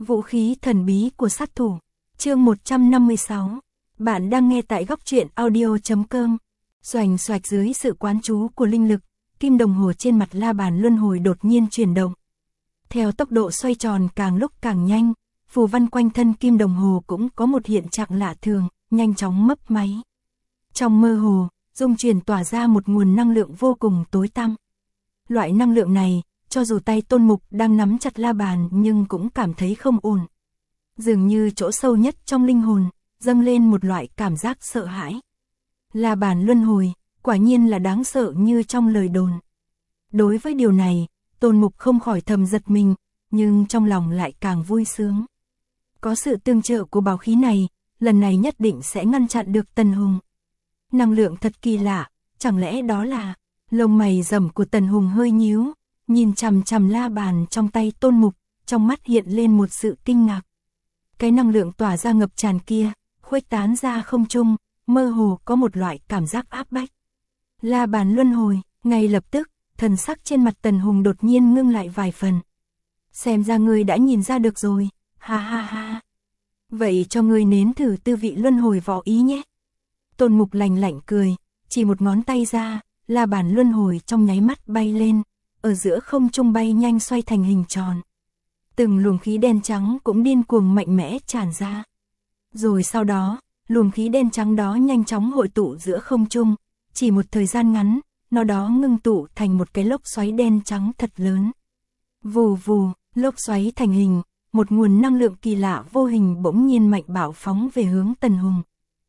Vũ khí thần bí của sát thủ. Chương 156. Bạn đang nghe tại góc truyện audio.com. Xoành xoạch dưới sự quán chú của linh lực, kim đồng hồ trên mặt la bàn luân hồi đột nhiên chuyển động. Theo tốc độ xoay tròn càng lúc càng nhanh, phù văn quanh thân kim đồng hồ cũng có một hiện trạng lạ thường, nhanh chóng mấp máy. Trong mơ hồ, dung chuyển tỏa ra một nguồn năng lượng vô cùng tối tăm. Loại năng lượng này, cho dù tay Tôn Mục đang nắm chặt la bàn nhưng cũng cảm thấy không ổn. Dường như chỗ sâu nhất trong linh hồn, dâng lên một loại cảm giác sợ hãi. La bàn luân hồi, quả nhiên là đáng sợ như trong lời đồn. Đối với điều này, Tôn Mục không khỏi thầm giật mình, nhưng trong lòng lại càng vui sướng. Có sự tương trợ của bảo khí này, lần này nhất định sẽ ngăn chặn được Tần Hùng. Năng lượng thật kỳ lạ, chẳng lẽ đó là... Lông mày rậm của Tần Hùng hơi nhíu, nhìn chằm chằm la bàn trong tay Tôn Mục, trong mắt hiện lên một sự kinh ngạc. Cái năng lượng tỏa ra ngập tràn kia, khuếch tán ra không trung, mơ hồ có một loại cảm giác áp bách. La bàn luân hồi, ngay lập tức, thần sắc trên mặt Tần Hùng đột nhiên ngưng lại vài phần. Xem ra ngươi đã nhìn ra được rồi, ha ha ha. Vậy cho ngươi nếm thử tư vị luân hồi võ ý nhé. Tôn Mục lạnh lạnh cười, chỉ một ngón tay ra, la bàn luân hồi trong nháy mắt bay lên, ở giữa không trung bay nhanh xoay thành hình tròn. Từng luồng khí đen trắng cũng điên cuồng mạnh mẽ tràn ra. Rồi sau đó, luồng khí đen trắng đó nhanh chóng hội tụ giữa không trung, chỉ một thời gian ngắn, nó đó ngưng tụ thành một cái lốc xoáy đen trắng thật lớn. Vù vù, lốc xoáy thành hình, một nguồn năng lượng kỳ lạ vô hình bỗng nhiên mạnh bạo phóng về hướng Tần Hùng.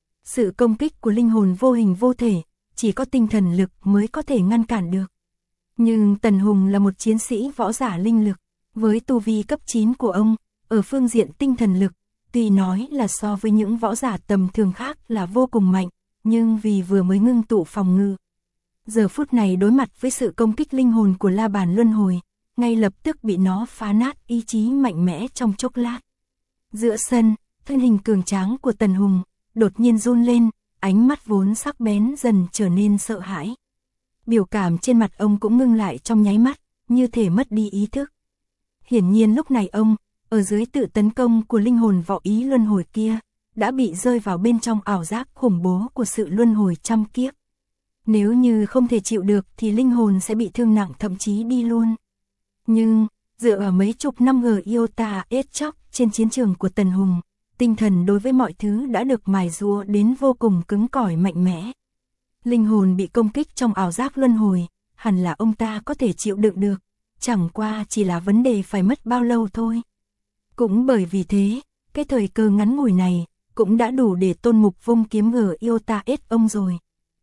Sự công kích của linh hồn vô hình vô thể, chỉ có tinh thần lực mới có thể ngăn cản được. Nhưng Tần Hùng là một chiến sĩ võ giả linh lực, với tu vi cấp 9 của ông, ở phương diện tinh thần lực, tuy nói là so với những võ giả tầm thường khác là vô cùng mạnh, nhưng vì vừa mới ngưng tụ phòng ngự. Giờ phút này đối mặt với sự công kích linh hồn của la bàn luân hồi, ngay lập tức bị nó phá nát ý chí mạnh mẽ trong chốc lát. Giữa sân, thân hình cường tráng của Tần Hùng, đột nhiên run lên, ánh mắt vốn sắc bén dần trở nên sợ hãi. Biểu cảm trên mặt ông cũng ngưng lại trong nháy mắt, như thể mất đi ý thức. Hiển nhiên lúc này ông, ở dưới tự tấn công của linh hồn võ ý luân hồi kia, đã bị rơi vào bên trong ảo giác khủng bố của sự luân hồi trăm kiếp. Nếu như không thể chịu được thì linh hồn sẽ bị thương nặng thậm chí đi luôn. Nhưng, dựa ở mấy chục năm Iota Chóc trên chiến trường của Tần Hùng, tinh thần đối với mọi thứ đã được mài rũa đến vô cùng cứng cỏi mạnh mẽ. Linh hồn bị công kích trong ảo giác luân hồi, hẳn là ông ta có thể chịu đựng được, chẳng qua chỉ là vấn đề phải mất bao lâu thôi. Cũng bởi vì thế, cái thời cơ ngắn ngủi này, cũng đã đủ để Tôn Mục vung kiếm Iota ông rồi.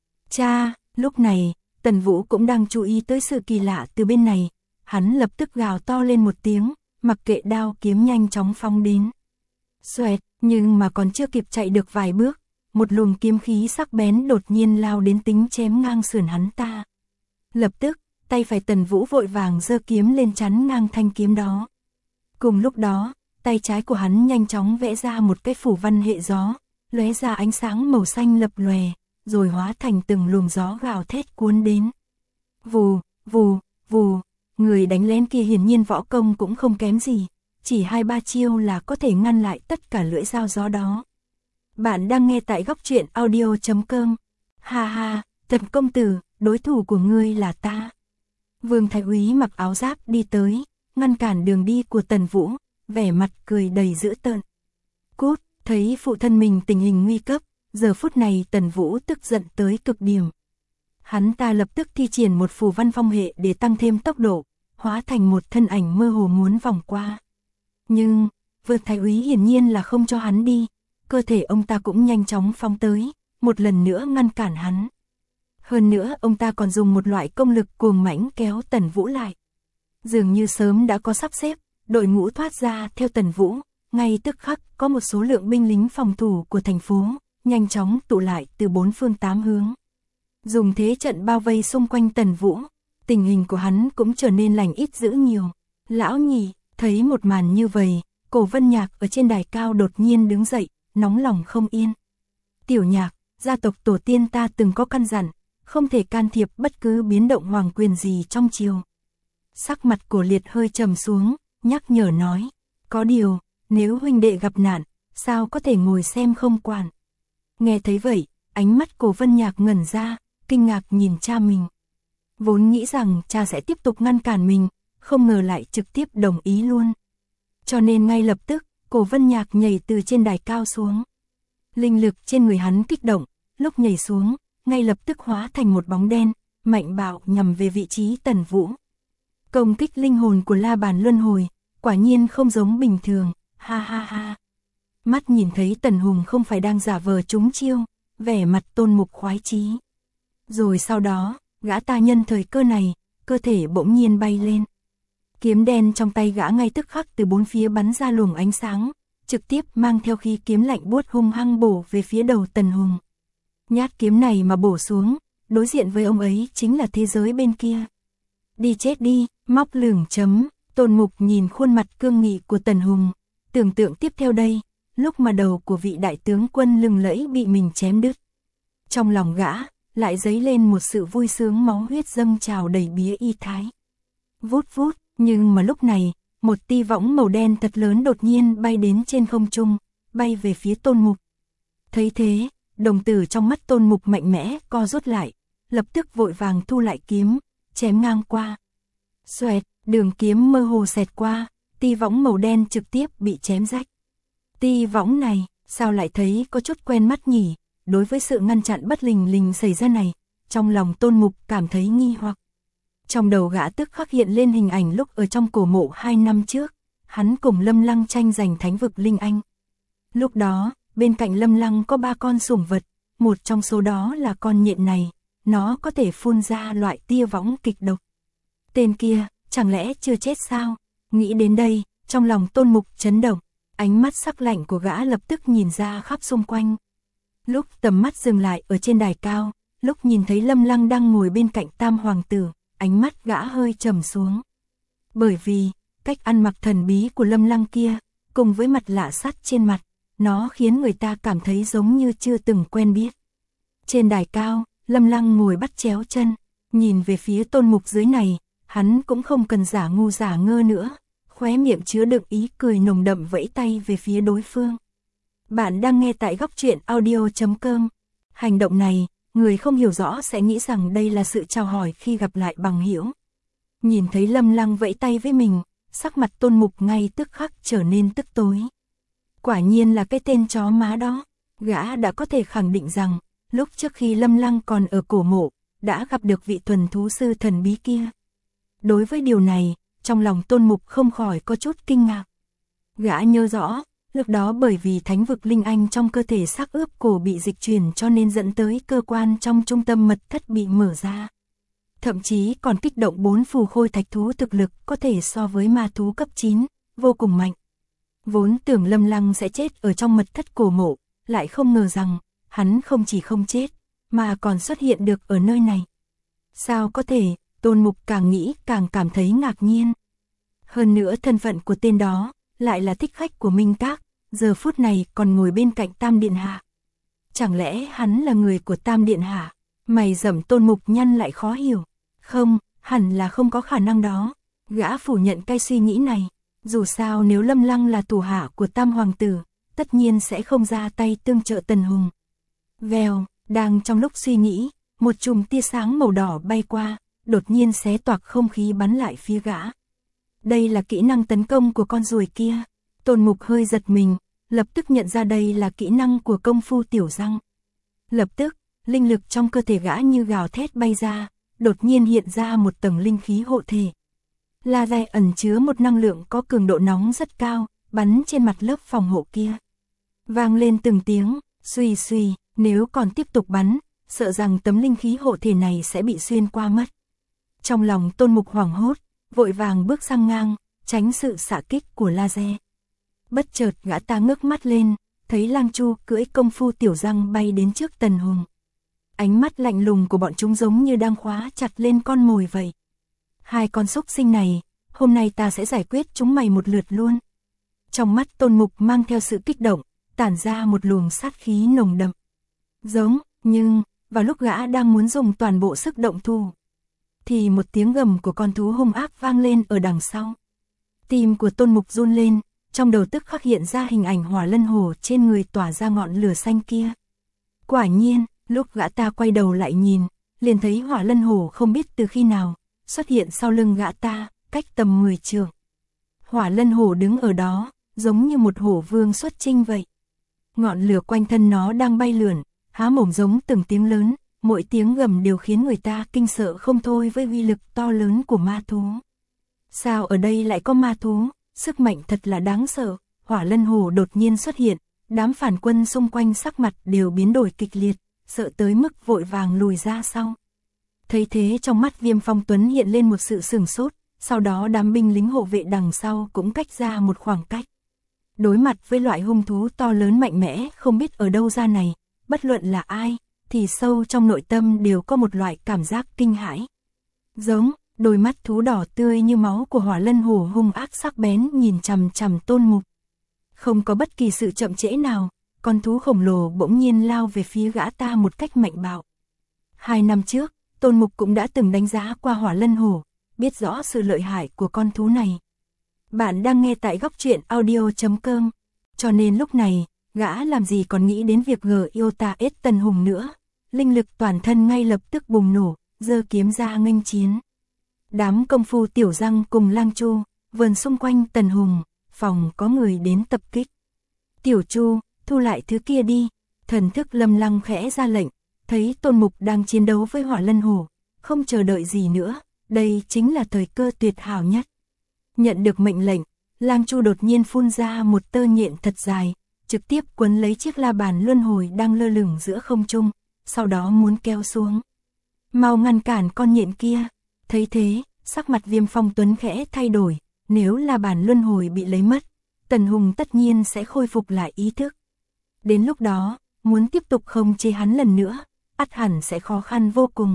Cha, lúc này, Tần Vũ cũng đang chú ý tới sự kỳ lạ từ bên này, hắn lập tức gào to lên một tiếng, mặc kệ đao kiếm nhanh chóng phóng đến. Xoẹt, nhưng mà còn chưa kịp chạy được vài bước, một luồng kiếm khí sắc bén đột nhiên lao đến tính chém ngang sườn hắn ta. Lập tức, tay phải Tần Vũ vội vàng giơ kiếm lên chắn ngang thanh kiếm đó. Cùng lúc đó, tay trái của hắn nhanh chóng vẽ ra một cái phủ văn hệ gió, lóe ra ánh sáng màu xanh lập lòe, rồi hóa thành từng luồng gió gào thét cuốn đến. Vù, vù, vù, người đánh lén kia hiển nhiên võ công cũng không kém gì, chỉ 2-3 chiêu là có thể ngăn lại tất cả lưỡi dao gió đó. Bạn đang nghe tại góc truyện audio.com. Ha ha, Tần công tử, đối thủ của ngươi là ta. Vương Thái Úy mặc áo giáp đi tới, ngăn cản đường đi của Tần Vũ, vẻ mặt cười đầy dữ tợn. Cút, thấy phụ thân mình tình hình nguy cấp, giờ phút này Tần Vũ tức giận tới cực điểm. Hắn ta lập tức thi triển một phù văn phong hệ để tăng thêm tốc độ, hóa thành một thân ảnh mơ hồ muốn vòng qua. Nhưng, Vương Thái Úy hiển nhiên là không cho hắn đi, cơ thể ông ta cũng nhanh chóng phóng tới, một lần nữa ngăn cản hắn. Hơn nữa ông ta còn dùng một loại công lực cuồng mãnh kéo Tần Vũ lại. Dường như sớm đã có sắp xếp, đội ngũ thoát ra theo Tần Vũ, ngay tức khắc có một số lượng binh lính phòng thủ của thành phố, nhanh chóng tụ lại từ 4 phương 8 hướng. Dùng thế trận bao vây xung quanh Tần Vũ, tình hình của hắn cũng trở nên lành ít dữ nhiều. Lão nhị, thấy một màn như vậy, Cổ Vân Nhạc ở trên đài cao đột nhiên đứng dậy, nóng lòng không yên. Tiểu Nhạc, gia tộc tổ tiên ta từng có căn dặn, không thể can thiệp bất cứ biến động hoàng quyền gì trong triều. Sắc mặt Cổ Liệt hơi trầm xuống, nhắc nhở nói, có điều, nếu huynh đệ gặp nạn, sao có thể ngồi xem không quản. Nghe thấy vậy, ánh mắt Cổ Vân Nhạc ngẩn ra, kinh ngạc nhìn cha mình. Vốn nghĩ rằng cha sẽ tiếp tục ngăn cản mình, không ngờ lại trực tiếp đồng ý luôn. Cho nên ngay lập tức, Cổ Vân Nhạc nhảy từ trên đài cao xuống. Linh lực trên người hắn kích động, lúc nhảy xuống, ngay lập tức hóa thành một bóng đen, mạnh bạo nhằm về vị trí Tần Vũ. Công kích linh hồn của La Bàn Luân Hồi, quả nhiên không giống bình thường, ha ha ha. Mắt nhìn thấy Tần Hùng không phải đang giả vờ trúng chiêu, vẻ mặt Tôn Mục khoái chí. Rồi sau đó, gã ta nhân thời cơ này, cơ thể bỗng nhiên bay lên. Kiếm đen trong tay gã ngay tức khắc từ bốn phía bắn ra luồng ánh sáng, trực tiếp mang theo khí kiếm lạnh buốt hung hăng bổ về phía đầu Tần Hùng. Nhát kiếm này mà bổ xuống, đối diện với ông ấy chính là thế giới bên kia. Đi chết đi, móc lửng chấm, Tôn Mục nhìn khuôn mặt cương nghị của Tần Hùng, tưởng tượng tiếp theo đây, lúc mà đầu của vị đại tướng quân lừng lẫy bị mình chém đứt. Trong lòng gã, lại dấy lên một sự vui sướng máu huyết dâng trào đầy bía y thái. Vút vút, nhưng mà lúc này, một tia võng màu đen thật lớn đột nhiên bay đến trên không trung, bay về phía Tôn Mục. Thấy thế, đồng tử trong mắt Tôn Mục mạnh mẽ co rút lại, lập tức vội vàng thu lại kiếm, chém ngang qua. Xoẹt, đường kiếm mơ hồ xẹt qua, tia võng màu đen trực tiếp bị chém rách. Tia võng này, sao lại thấy có chút quen mắt nhỉ? Đối với sự ngăn chặn bất lình lình xảy ra này, trong lòng Tôn Mục cảm thấy nghi hoặc. Trong đầu gã tức khắc hiện lên hình ảnh lúc ở trong cổ mộ 2 năm trước, hắn cùng Lâm Lăng tranh giành thánh vực Linh Anh. Lúc đó, bên cạnh Lâm Lăng có 3 con sủng vật, một trong số đó là con nhện này, nó có thể phun ra loại tia võng kịch độc. Tên kia, chẳng lẽ chưa chết sao? Nghĩ đến đây, trong lòng Tôn Mục chấn động, ánh mắt sắc lạnh của gã lập tức nhìn ra khắp xung quanh. Lúc tầm mắt dừng lại ở trên đài cao, lúc nhìn thấy Lâm Lăng đang ngồi bên cạnh Tam Hoàng tử, ánh mắt gã hơi trầm xuống. Bởi vì, cách ăn mặc thần bí của Lâm Lăng kia, cùng với mặt lạ sắt trên mặt, nó khiến người ta cảm thấy giống như chưa từng quen biết. Trên đài cao, Lâm Lăng ngồi bắt chéo chân, nhìn về phía Tôn Mục dưới này, hắn cũng không cần giả ngu giả ngơ nữa, khóe miệng chứa đựng ý cười nồng đậm vẫy tay về phía đối phương. Bạn đang nghe tại góc truyện audio.com. Hành động này, người không hiểu rõ sẽ nghĩ rằng đây là sự chào hỏi khi gặp lại bằng hữu. Nhìn thấy Lâm Lăng vẫy tay với mình, sắc mặt Tôn Mục ngay tức khắc trở nên tức tối. Quả nhiên là cái tên chó má đó, gã đã có thể khẳng định rằng, lúc trước khi Lâm Lăng còn ở cổ mộ, đã gặp được vị thuần thú sư thần bí kia. Đối với điều này, trong lòng Tôn Mục không khỏi có chút kinh ngạc. Gã nhớ rõ, lúc đó bởi vì thánh vực Linh Anh trong cơ thể xác ướp cổ bị dịch chuyển cho nên dẫn tới cơ quan trong trung tâm mật thất bị mở ra. Thậm chí còn kích động 4 phù khôi thạch thú thực lực có thể so với ma thú cấp 9, vô cùng mạnh. Vốn tưởng Lâm Lăng sẽ chết ở trong mật thất cổ mộ, lại không ngờ rằng, hắn không chỉ không chết, mà còn xuất hiện được ở nơi này. Sao có thể, Tôn Mục càng nghĩ càng cảm thấy ngạc nhiên. Hơn nữa thân phận của tên đó, lại là thích khách của Minh Các, giờ phút này còn ngồi bên cạnh Tam Điện Hạ. Chẳng lẽ hắn là người của Tam Điện Hạ? Mày rậm Tôn Mục nhăn lại khó hiểu. Không, hẳn là không có khả năng đó. Gã phủ nhận cái suy nghĩ này. Dù sao nếu Lâm Lăng là thủ hạ của Tam Hoàng tử, tất nhiên sẽ không ra tay tương trợ Tần Hùng. Vèo, đang trong lúc suy nghĩ, một chùm tia sáng màu đỏ bay qua, đột nhiên xé toạc không khí bắn lại phía gã. Đây là kỹ năng tấn công của con ruồi kia. Tôn Mục hơi giật mình, lập tức nhận ra đây là kỹ năng của công phu tiểu răng. Lập tức, linh lực trong cơ thể gã như gào thét bay ra, đột nhiên hiện ra một tầng linh khí hộ thể. Laser ẩn chứa một năng lượng có cường độ nóng rất cao, bắn trên mặt lớp phòng hộ kia. Vang lên từng tiếng, suy suy, nếu còn tiếp tục bắn, sợ rằng tấm linh khí hộ thể này sẽ bị xuyên qua mất. Trong lòng Tôn Mục hoảng hốt, vội vàng bước sang ngang, tránh sự xạ kích của laser. Bất chợt gã ta ngước mắt lên, thấy Lang Chu cưỡi công phu tiểu răng bay đến trước Tần Hùng. Ánh mắt lạnh lùng của bọn chúng giống như đang khóa chặt lên con mồi vậy. Hai con xúc sinh này, hôm nay ta sẽ giải quyết chúng mày một lượt luôn. Trong mắt Tôn Mục mang theo sự kích động, tản ra một luồng sát khí nồng đậm. Giống, nhưng, vào lúc gã đang muốn dùng toàn bộ sức động thủ, thì một tiếng gầm của con thú hung ác vang lên ở đằng sau. Tim của Tôn Mục run lên, trong đầu tức khắc hiện ra hình ảnh Hỏa Lân Hổ trên người tỏa ra ngọn lửa xanh kia. Quả nhiên, lúc gã ta quay đầu lại nhìn, liền thấy Hỏa Lân Hổ không biết từ khi nào xuất hiện sau lưng gã ta, cách tầm 10 trượng. Hỏa Lân Hổ đứng ở đó, giống như một hổ vương xuất chinh vậy. Ngọn lửa quanh thân nó đang bay lượn, há mồm giống từng tiếng lớn, mỗi tiếng gầm đều khiến người ta kinh sợ không thôi với uy lực to lớn của ma thú. Sao ở đây lại có ma thú, sức mạnh thật là đáng sợ. Hỏa Lân Hổ đột nhiên xuất hiện, đám phản quân xung quanh sắc mặt đều biến đổi kịch liệt, sợ tới mức vội vàng lùi ra sau. Thấy thế trong mắt Viêm Phong Tuấn hiện lên một sự sửng sốt, sau đó đám binh lính hộ vệ đằng sau cũng cách ra một khoảng cách. Đối mặt với loại hung thú to lớn mạnh mẽ không biết ở đâu ra này, bất luận là ai, thì sâu trong nội tâm đều có một loại cảm giác kinh hãi. Giống, đôi mắt thú đỏ tươi như máu của Hỏa Lân Hổ hung ác sắc bén nhìn chằm chằm Tôn Mục. Không có bất kỳ sự chậm trễ nào, con thú khổng lồ bỗng nhiên lao về phía gã ta một cách mạnh bạo. 2 năm trước, Tôn Mục cũng đã từng đánh giá qua Hỏa Lân Hổ, biết rõ sự lợi hại của con thú này. Bạn đang nghe tại góc truyện audio.com, cho nên lúc này, gã làm gì còn nghĩ đến việc Iota S Tần Hùng nữa. Linh lực toàn thân ngay lập tức bùng nổ, giơ kiếm ra nghênh chiến. Đám công phu Tiểu Răng cùng Lang Chu, vườn xung quanh Tần Hùng, phòng có người đến tập kích. Tiểu Chu, thu lại thứ kia đi. Thần thức Lâm Lăng khẽ ra lệnh, thấy Tôn Mục đang chiến đấu với Hỏa Lân Hổ, không chờ đợi gì nữa, đây chính là thời cơ tuyệt hảo nhất. Nhận được mệnh lệnh, Lang Chu đột nhiên phun ra một tơ nhện thật dài, trực tiếp quấn lấy chiếc la bàn luân hồi đang lơ lửng giữa không trung, sau đó muốn kéo xuống. Mau ngăn cản con nhện kia. Thấy thế, sắc mặt Viêm Phong Tuấn khẽ thay đổi, nếu la bàn luân hồi bị lấy mất, Tần Hùng tất nhiên sẽ khôi phục lại ý thức. Đến lúc đó, muốn tiếp tục khống chế hắn lần nữa, ắt hẳn sẽ khó khăn vô cùng.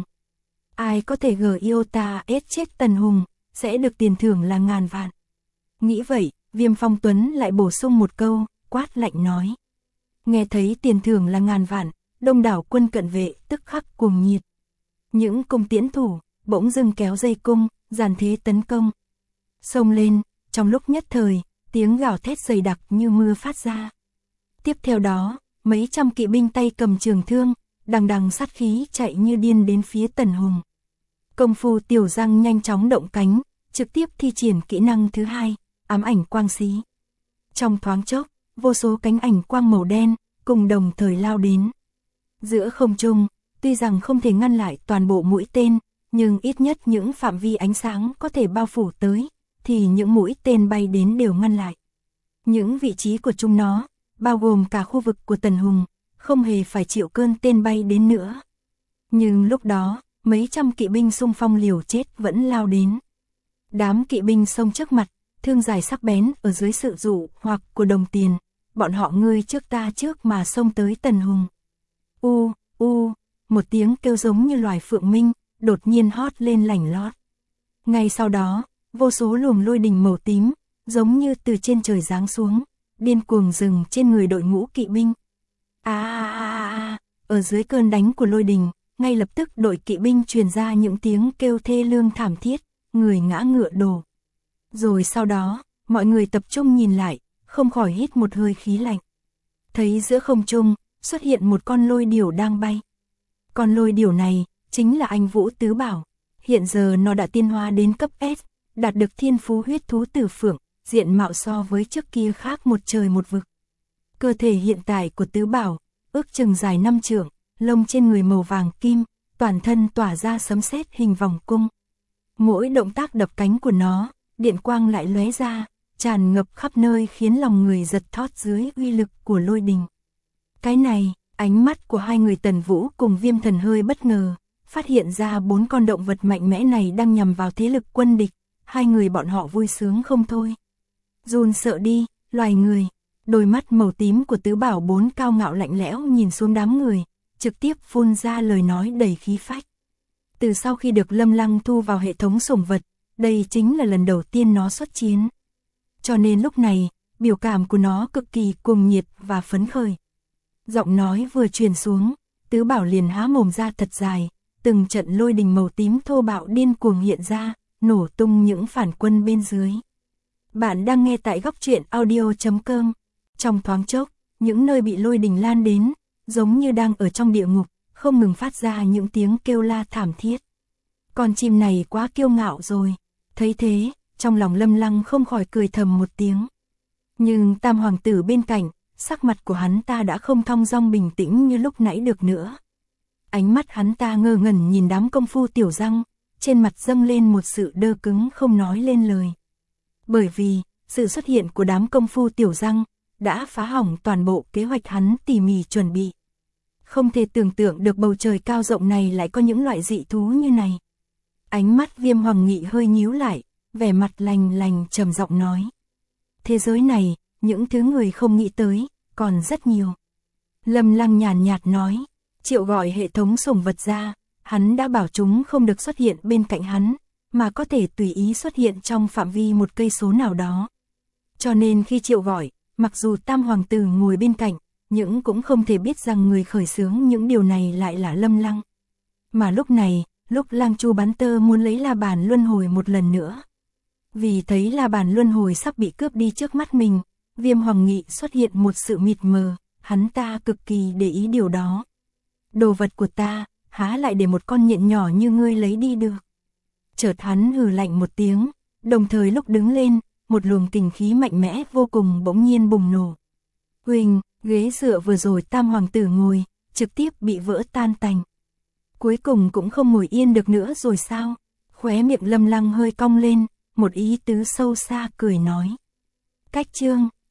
Ai có thể Iota S chết Tần Hùng, sẽ được tiền thưởng là ngàn vạn. Nghĩ vậy, Viêm Phong Tuấn lại bổ sung một câu, quát lạnh nói. Nghe thấy tiền thưởng là ngàn vạn, đông đảo quân cận vệ tức khắc cuồng nhiệt. Những cung tiễn thủ, bỗng dưng kéo dây cung, dàn thế tấn công. Xông lên, trong lúc nhất thời, tiếng gào thét dày đặc như mưa phát ra. Tiếp theo đó, mấy trăm kỵ binh tay cầm trường thương, đằng đằng sát khí chạy như điên đến phía Tần Hùng. Công phu Tiểu Răng nhanh chóng động cánh, trực tiếp thi triển kỹ năng thứ hai, ám ảnh quang xí. Trong thoáng chốc, vô số cánh ảnh quang màu đen, cùng đồng thời lao đến. Giữa không trung, tuy rằng không thể ngăn lại toàn bộ mũi tên, nhưng ít nhất những phạm vi ánh sáng có thể bao phủ tới, thì những mũi tên bay đến đều ngăn lại. Những vị trí của chúng nó, bao gồm cả khu vực của Tần Hùng, không hề phải chịu cơn tên bay đến nữa. Nhưng lúc đó, mấy trăm kỵ binh xung phong liều chết vẫn lao đến. Đám kỵ binh xông trước mặt, thương dài sắc bén ở dưới sự dụ hoặc của đồng tiền, bọn họ ngươi trước ta trước mà xông tới Tần Hùng. Một tiếng kêu giống như loài phượng minh, đột nhiên hót lên lảnh lót. Ngay sau đó, vô số luồng lôi đình màu tím, giống như từ trên trời giáng xuống, điên cuồng dừng trên người đội ngũ kỵ binh. Ở dưới cơn đánh của lôi đình, ngay lập tức đội kỵ binh truyền ra những tiếng kêu thê lương thảm thiết, người ngã ngựa đổ. Rồi sau đó, mọi người tập trung nhìn lại, không khỏi hít một hơi khí lạnh. Thấy giữa không trung, xuất hiện một con lôi điểu đang bay. Con lôi điểu này, chính là anh Vũ Tứ Bảo. Hiện giờ nó đã tiến hóa đến cấp S, đạt được thiên phú huyết thú tử phượng, diện mạo so với trước kia khác một trời một vực. Cơ thể hiện tại của Tứ Bảo, ước chừng dài 5 trượng, lông trên người màu vàng kim, toàn thân tỏa ra sấm sét hình vòng cung. Mỗi động tác đập cánh của nó, điện quang lại lóe ra, tràn ngập khắp nơi khiến lòng người giật thót dưới uy lực của lôi đình. Cái này, ánh mắt của hai người Tần Vũ cùng Viêm Thần hơi bất ngờ, phát hiện ra 4 con động vật mạnh mẽ này đang nhằm vào thế lực quân địch, hai người bọn họ vui sướng không thôi. Run sợ đi, loài người. Đôi mắt màu tím của Tứ Bảo 4 cao ngạo lạnh lẽo nhìn xuống đám người, trực tiếp phun ra lời nói đầy khí phách. Từ sau khi được Lâm Lăng thu vào hệ thống sủng vật, đây chính là lần đầu tiên nó xuất chiến. Cho nên lúc này, biểu cảm của nó cực kỳ cuồng nhiệt và phấn khởi. Giọng nói vừa truyền xuống, Tứ Bảo liền há mồm ra thật dài, từng trận lôi đình màu tím thô bạo điên cuồng hiện ra, nổ tung những phản quân bên dưới. Bạn đang nghe tại góc truyện audio.com. Trong thoáng chốc, những nơi bị lôi đình lan đến, giống như đang ở trong địa ngục, không ngừng phát ra những tiếng kêu la thảm thiết. Con chim này quá kiêu ngạo rồi. Thấy thế, trong lòng Lâm Lăng không khỏi cười thầm một tiếng. Nhưng Tam hoàng tử bên cạnh, sắc mặt của hắn ta đã không thong dong bình tĩnh như lúc nãy được nữa. Ánh mắt hắn ta ngơ ngẩn nhìn đám công phu tiểu răng, trên mặt dâng lên một sự đơ cứng không nói lên lời. Bởi vì, sự xuất hiện của đám công phu tiểu răng, đã phá hỏng toàn bộ kế hoạch hắn tỉ mỉ chuẩn bị. Không thể tưởng tượng được bầu trời cao rộng này lại có những loại dị thú như này. Ánh mắt Viêm Hoàng Nghị hơi nhíu lại, vẻ mặt lành lành trầm giọng nói. Thế giới này, những thứ người không nghĩ tới, còn rất nhiều. Lâm Lăng nhàn nhạt nói, Triệu gọi hệ thống sủng vật ra, hắn đã bảo chúng không được xuất hiện bên cạnh hắn, mà có thể tùy ý xuất hiện trong phạm vi một cây số nào đó. Cho nên khi Triệu gọi, mặc dù Tam hoàng tử ngồi bên cạnh, nhưng cũng không thể biết rằng người khởi xướng những điều này lại là Lâm Lăng. Mà lúc này, lúc Lang Chu Bán Tơ muốn lấy la bàn luân hồi một lần nữa. Vì thấy la bàn luân hồi sắp bị cướp đi trước mắt mình, Viêm Hoàng Nghị xuất hiện một sự mịt mờ, hắn ta cực kỳ để ý điều đó. Đồ vật của ta, há lại để một con nhện nhỏ như ngươi lấy đi được. Chợt hắn hừ lạnh một tiếng, đồng thời lúc đứng lên, một luồng kình khí mạnh mẽ vô cùng bỗng nhiên bùng nổ. Huỳnh, ghế dựa vừa rồi Tam hoàng tử ngồi, trực tiếp bị vỡ tan tành. Cuối cùng cũng không ngồi yên được nữa rồi sao? Khóe miệng Lâm Lăng hơi cong lên, một ý tứ sâu xa cười nói. Cách chương,